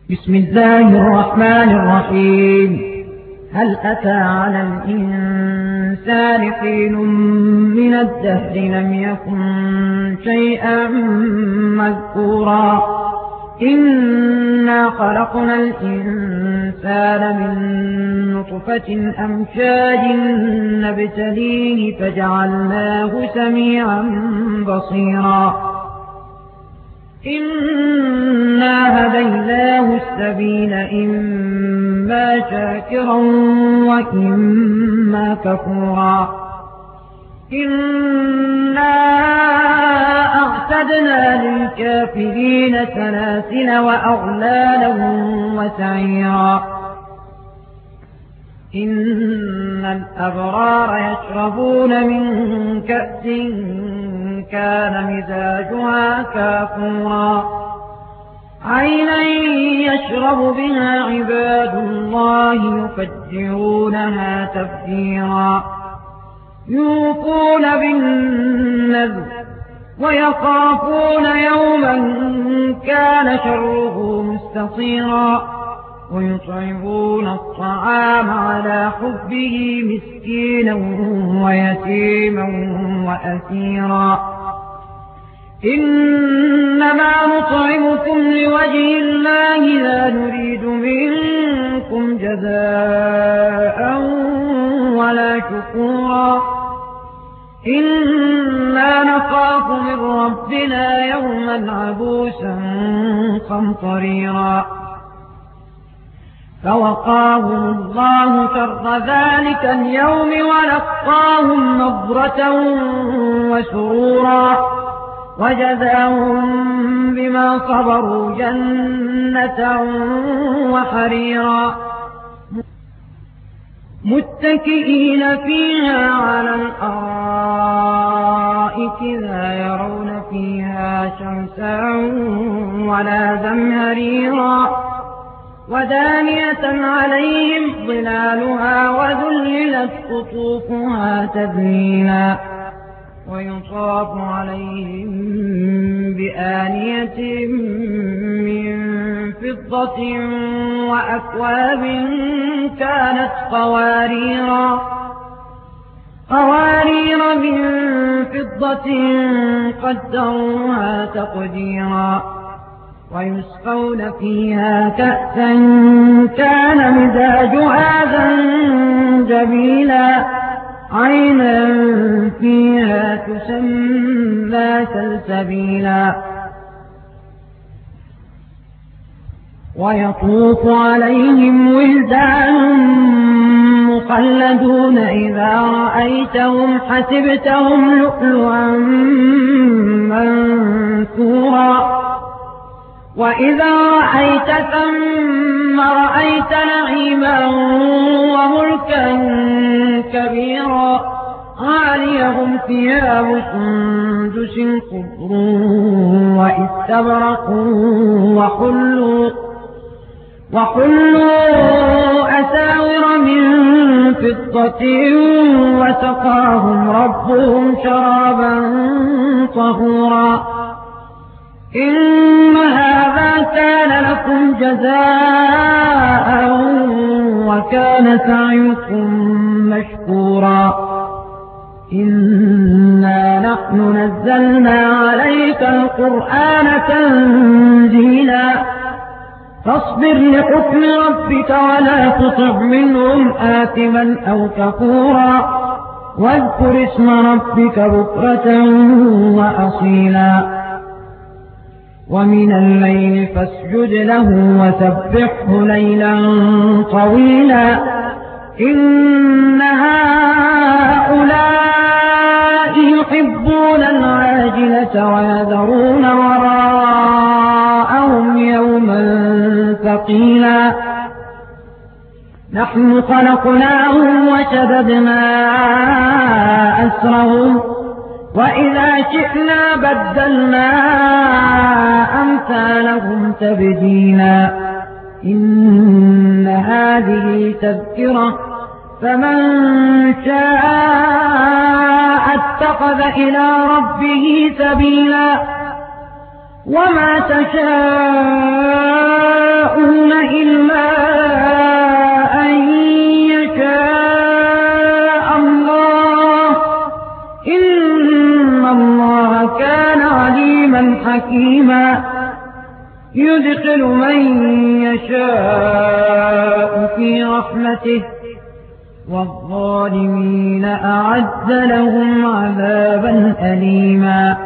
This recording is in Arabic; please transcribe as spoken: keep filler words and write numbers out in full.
بسم الله الرحمن الرحيم. هل أتى على الإنسان حين من الدهر لم يكن شيئا مذكورا إنا خلقنا الإنسان من نطفة أمشاج نبتليه فجعلناه سميعا بصيرا إنا هديناه السبيل إما شاكرا وإما كفورا إنا أعتدنا للكافرين سلاسل وأغلالا وسعيرا إن الأبرار يشربون من كأس كان مزاجها كافورا عينا يشرب بها عباد الله يفجرونها تفجيرا يوفون بالنذر ويخافون يوما كان شره مستطيرا ويطعمون الطعام على حبه مسكينا ويتيما وأسيرا إنما نطعمكم لوجه الله لا نريد منكم جزاء ولا شكورا إنا نخاف من ربنا يوما عبوسا قمطريرا فوقاهم الله شر ذلك اليوم ولقاهم نضرة وسرورا وجزاهم بما صبروا جنة وحريرا متكئين فيها على الأرائك لا يرون فيها شمسا ولا زمهريرا ودانية عليهم ظلالها وذللت قطوفها تذليلا ويطاف عليهم بآنية من فضة وأكواب كانت قواريرا قوارير من فضة قدروها تقديرا ويسقون فيها كأسا كان مزاجها زنجبيلا عينا فيها تسمى سلسبيلا ويطوف عليهم ولدان مخلدون إذا رأيتهم حسبتهم لؤلؤا منثورا وإذا رأيت ثم رأيت نعيما وملكا كبيرا عاليهم ثياب سندس خضر واستبرق وحلوا, وحلوا أساور من فضة وسقاهم ربهم شرابا طهورا إن هذا كان لكم جزاء وكان سعيكم مشكورا إنا نحن نزلنا عليك القرآن تنزيلا فاصبر لحكم ربك ولا تطع منهم آثما أو كفورا واذكر اسم ربك بكرة وأصيلا ومن الليل فاسجد له وسبحه ليلا طويلا إن هؤلاء يحبون العاجلة ويذرون وراءهم يوما ثقيلا نحن خلقناهم وشددنا أسرهم وإذا شئنا بدلنا أمثالهم تبديلا إن هذه تذكرة فمن شاء اتخذ إلى ربه سبيلا وما تشاءون إلا أن يشاء الله إن الله كان عليما حكيما يدخل من يشاء في رحمته والظالمين أعد لهم عذابا أليما